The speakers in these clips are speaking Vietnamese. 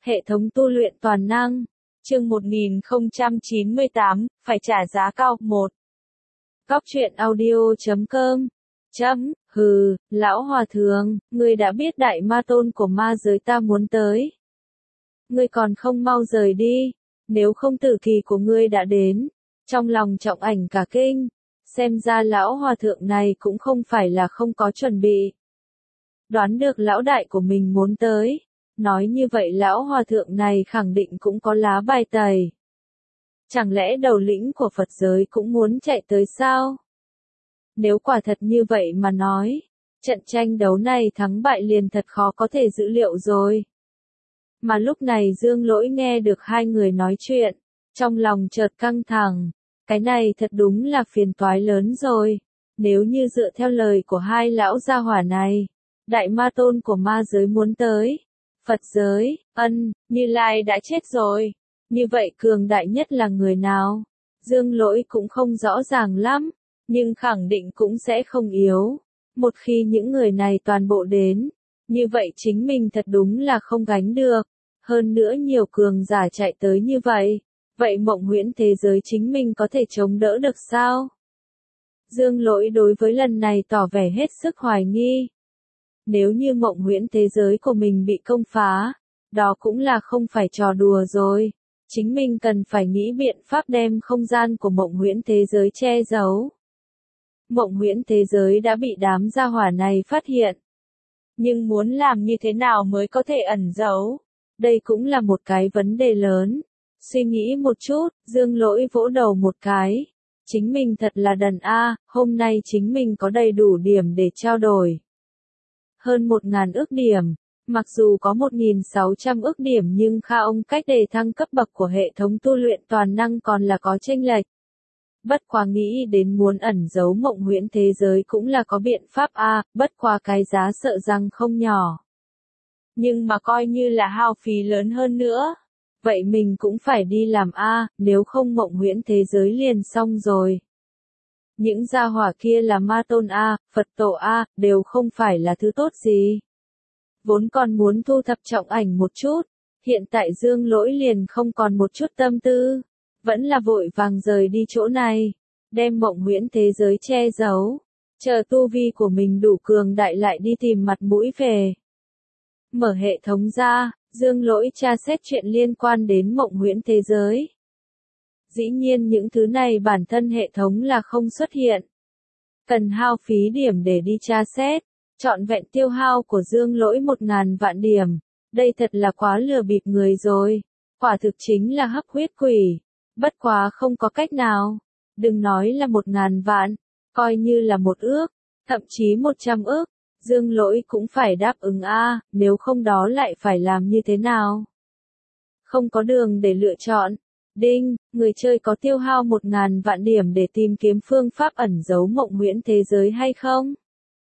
Hệ thống tu luyện toàn năng. Chương 1098, phải trả giá cao. 1. Góc truyện audio.com. Hừ, lão hòa thượng, ngươi đã biết đại ma tôn của ma giới ta muốn tới. Ngươi còn không mau rời đi, nếu không tử kỳ của ngươi đã đến. Trong lòng Trọng Ảnh cả kinh, xem ra lão hòa thượng này cũng không phải là không có chuẩn bị. Đoán được lão đại của mình muốn tới. Nói như vậy lão hòa thượng này khẳng định cũng có lá bài tẩy. Chẳng lẽ đầu lĩnh của Phật giới cũng muốn chạy tới sao? Nếu quả thật như vậy mà nói, trận tranh đấu này thắng bại liền thật khó có thể dữ liệu rồi. Mà lúc này Dương Lỗi nghe được hai người nói chuyện, trong lòng chợt căng thẳng, cái này thật đúng là phiền toái lớn rồi. Nếu như dựa theo lời của hai lão gia hỏa này, đại ma tôn của ma giới muốn tới. Phật giới, Như Lai đã chết rồi. Như vậy cường đại nhất là người nào? Dương Lỗi cũng không rõ ràng lắm, nhưng khẳng định cũng sẽ không yếu. Một khi những người này toàn bộ đến, như vậy chính mình thật đúng là không gánh được. Hơn nữa nhiều cường giả chạy tới như vậy, vậy mộng huyễn thế giới chính mình có thể chống đỡ được sao? Dương Lỗi đối với lần này tỏ vẻ hết sức hoài nghi. Nếu như mộng huyễn thế giới của mình bị công phá, đó cũng là không phải trò đùa rồi. Chính mình cần phải nghĩ biện pháp đem không gian của mộng huyễn thế giới che giấu. Mộng huyễn thế giới đã bị đám gia hỏa này phát hiện. Nhưng muốn làm như thế nào mới có thể ẩn giấu? Đây cũng là một cái vấn đề lớn. Suy nghĩ một chút, Dương Lỗi vỗ đầu một cái. Chính mình thật là đần a, hôm nay chính mình có đầy đủ điểm để trao đổi. Hơn 1.000 ước điểm. Mặc dù có 1.600 ước điểm nhưng Khaong cách đề thăng cấp bậc của hệ thống tu luyện toàn năng còn là có chênh lệch. Bất quá nghĩ đến muốn ẩn giấu mộng huyễn thế giới cũng là có biện pháp bất quá cái giá sợ rằng không nhỏ. Nhưng mà coi như là hao phí lớn hơn nữa. Vậy mình cũng phải đi làm nếu không mộng huyễn thế giới liền xong rồi. Những gia hỏa kia là ma tôn Phật tổ đều không phải là thứ tốt gì. Vốn còn muốn thu thập Trọng Ảnh một chút, hiện tại Dương Lỗi liền không còn một chút tâm tư, vẫn là vội vàng rời đi chỗ này, đem mộng huyễn thế giới che giấu, chờ tu vi của mình đủ cường đại lại đi tìm mặt mũi về. Mở hệ thống ra, Dương Lỗi tra xét chuyện liên quan đến mộng huyễn thế giới. Dĩ nhiên những thứ này bản thân hệ thống là không xuất hiện. Cần hao phí điểm để đi tra xét. Trọn vẹn tiêu hao của Dương Lỗi 1.000 vạn điểm. Đây thật là quá lừa bịp người rồi. Quả thực chính là hấp huyết quỷ. Bất quá không có cách nào. Đừng nói là 1.000 vạn. Coi như là 1 ước. Thậm chí 100 ước. Dương Lỗi cũng phải đáp ứng nếu không đó lại phải làm như thế nào? Không có đường để lựa chọn. Đinh, người chơi có tiêu hao 1.000 vạn điểm để tìm kiếm phương pháp ẩn giấu mộng huyễn thế giới hay không?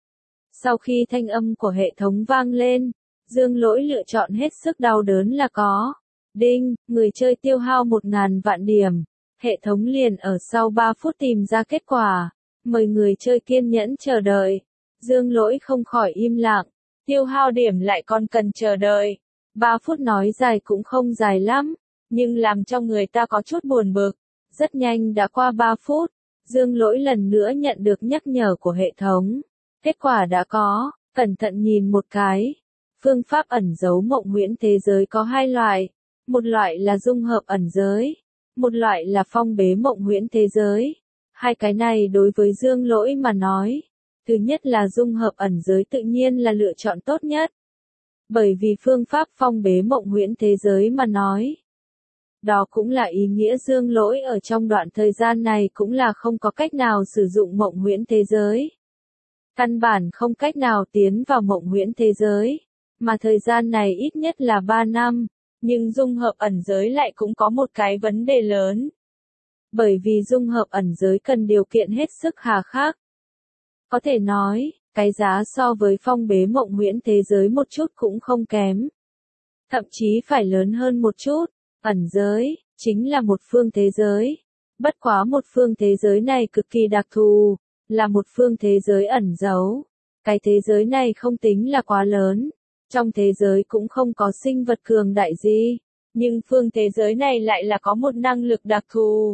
Sau khi thanh âm của hệ thống vang lên, Dương Lỗi lựa chọn hết sức đau đớn là có. Đinh, người chơi tiêu hao 1.000 vạn điểm. Hệ thống liền ở sau 3 phút tìm ra kết quả. Mời người chơi kiên nhẫn chờ đợi. Dương Lỗi không khỏi im lặng. Tiêu hao điểm lại còn cần chờ đợi. 3 phút nói dài cũng không dài lắm. Nhưng làm cho người ta có chút buồn bực. Rất nhanh đã qua 3 phút. Dương Lỗi lần nữa nhận được nhắc nhở của hệ thống. Kết quả đã có, cẩn thận nhìn một cái. Phương pháp ẩn giấu mộng huyễn thế giới có 2 loại. Một loại là dung hợp ẩn giới. Một loại là phong bế mộng huyễn thế giới. Hai cái này đối với Dương Lỗi mà nói. Thứ nhất là dung hợp ẩn giới tự nhiên là lựa chọn tốt nhất. Bởi vì phương pháp phong bế mộng huyễn thế giới mà nói. Đó cũng là ý nghĩa Dương Lỗi ở trong đoạn thời gian này cũng là không có cách nào sử dụng mộng huyễn thế giới. Căn bản không cách nào tiến vào mộng huyễn thế giới, mà thời gian này ít nhất là 3 năm, nhưng dung hợp ẩn giới lại cũng có một cái vấn đề lớn. Bởi vì dung hợp ẩn giới cần điều kiện hết sức hà khắc. Có thể nói, cái giá so với phong bế mộng huyễn thế giới một chút cũng không kém. Thậm chí phải lớn hơn một chút. Ẩn giới, chính là một phương thế giới. Bất quá một phương thế giới này cực kỳ đặc thù, là một phương thế giới ẩn giấu. Cái thế giới này không tính là quá lớn, Trong thế giới cũng không có sinh vật cường đại gì, nhưng phương thế giới này lại là có một năng lực đặc thù.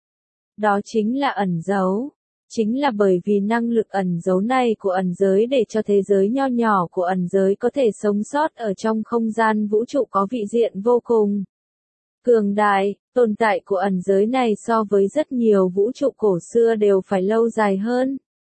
Đó chính là ẩn giấu. Chính là bởi vì năng lực ẩn giấu này của ẩn giới để cho thế giới nho nhỏ của ẩn giới có thể sống sót ở trong không gian vũ trụ có vị diện vô cùng cường đại, tồn tại của ẩn giới này so với rất nhiều vũ trụ cổ xưa đều phải lâu dài hơn.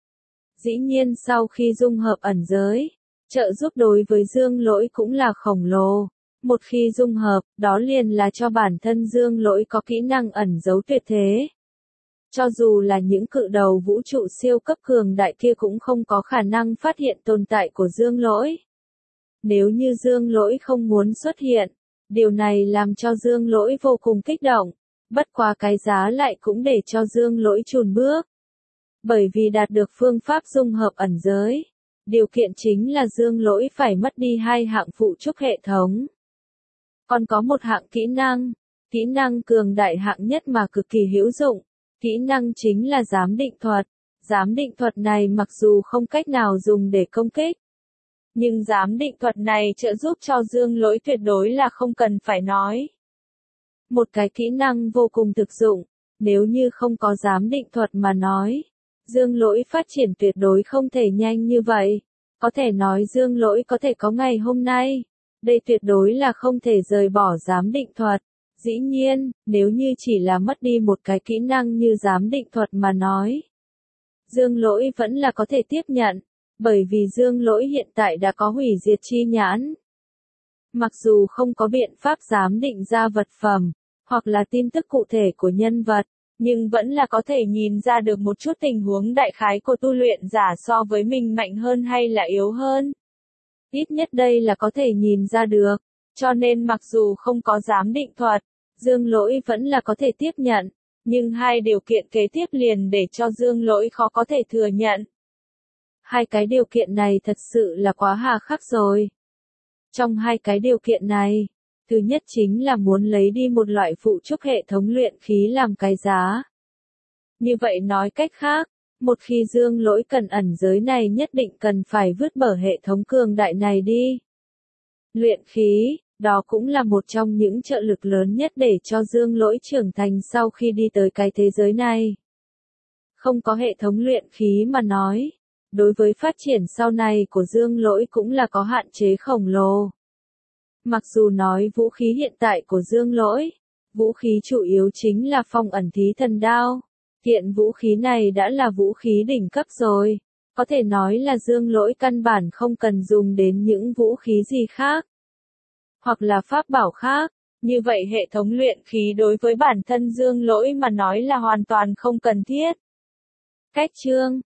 Dĩ nhiên sau khi dung hợp ẩn giới, trợ giúp đối với Dương Lỗi cũng là khổng lồ. Một khi dung hợp, đó liền là cho bản thân Dương Lỗi có kỹ năng ẩn giấu tuyệt thế. Cho dù là những cự đầu vũ trụ siêu cấp cường đại kia cũng không có khả năng phát hiện tồn tại của Dương Lỗi. Nếu như Dương Lỗi không muốn xuất hiện, điều này làm cho Dương Lỗi vô cùng kích động, bất quá cái giá lại cũng để cho Dương Lỗi chùn bước. Bởi vì đạt được phương pháp dung hợp ẩn giới, điều kiện chính là Dương Lỗi phải mất đi 2 hạng phụ trúc hệ thống. Còn có một hạng kỹ năng cường đại hạng nhất mà cực kỳ hữu dụng, kỹ năng chính là giám định thuật. Giám định thuật này mặc dù không cách nào dùng để công kích, nhưng giám định thuật này trợ giúp cho Dương Lỗi tuyệt đối là không cần phải nói. Một cái kỹ năng vô cùng thực dụng, nếu như không có giám định thuật mà nói, Dương Lỗi phát triển tuyệt đối không thể nhanh như vậy. Có thể nói Dương Lỗi có thể có ngày hôm nay, đây tuyệt đối là không thể rời bỏ giám định thuật. Dĩ nhiên, nếu như chỉ là mất đi một cái kỹ năng như giám định thuật mà nói, Dương Lỗi vẫn là có thể tiếp nhận, bởi vì Dương Lỗi hiện tại đã có hủy diệt chi nhãn. Mặc dù không có biện pháp giám định ra vật phẩm, hoặc là tin tức cụ thể của nhân vật, nhưng vẫn là có thể nhìn ra được một chút tình huống đại khái của tu luyện giả so với mình mạnh hơn hay là yếu hơn. Ít nhất đây là có thể nhìn ra được, cho nên mặc dù không có giám định thuật, Dương Lỗi vẫn là có thể tiếp nhận, nhưng 2 điều kiện kế tiếp liền để cho Dương Lỗi khó có thể thừa nhận. 2 cái điều kiện này thật sự là quá hà khắc rồi. Trong 2 cái điều kiện này, thứ nhất chính là muốn lấy đi một loại phụ trúc hệ thống luyện khí làm cái giá. Như vậy nói cách khác, một khi Dương Lỗi cần ẩn giới này nhất định cần phải vứt bỏ hệ thống cường đại này đi. Luyện khí, đó cũng là một trong những trợ lực lớn nhất để cho Dương Lỗi trưởng thành sau khi đi tới cái thế giới này. Không có hệ thống luyện khí mà nói, đối với phát triển sau này của Dương Lỗi cũng là có hạn chế khổng lồ. Mặc dù nói vũ khí hiện tại của Dương Lỗi, vũ khí chủ yếu chính là phong ẩn thí thần đao. Kiện vũ khí này đã là vũ khí đỉnh cấp rồi. Có thể nói là Dương Lỗi căn bản không cần dùng đến những vũ khí gì khác. Hoặc là pháp bảo khác. Như vậy hệ thống luyện khí đối với bản thân Dương Lỗi mà nói là hoàn toàn không cần thiết. Cách chương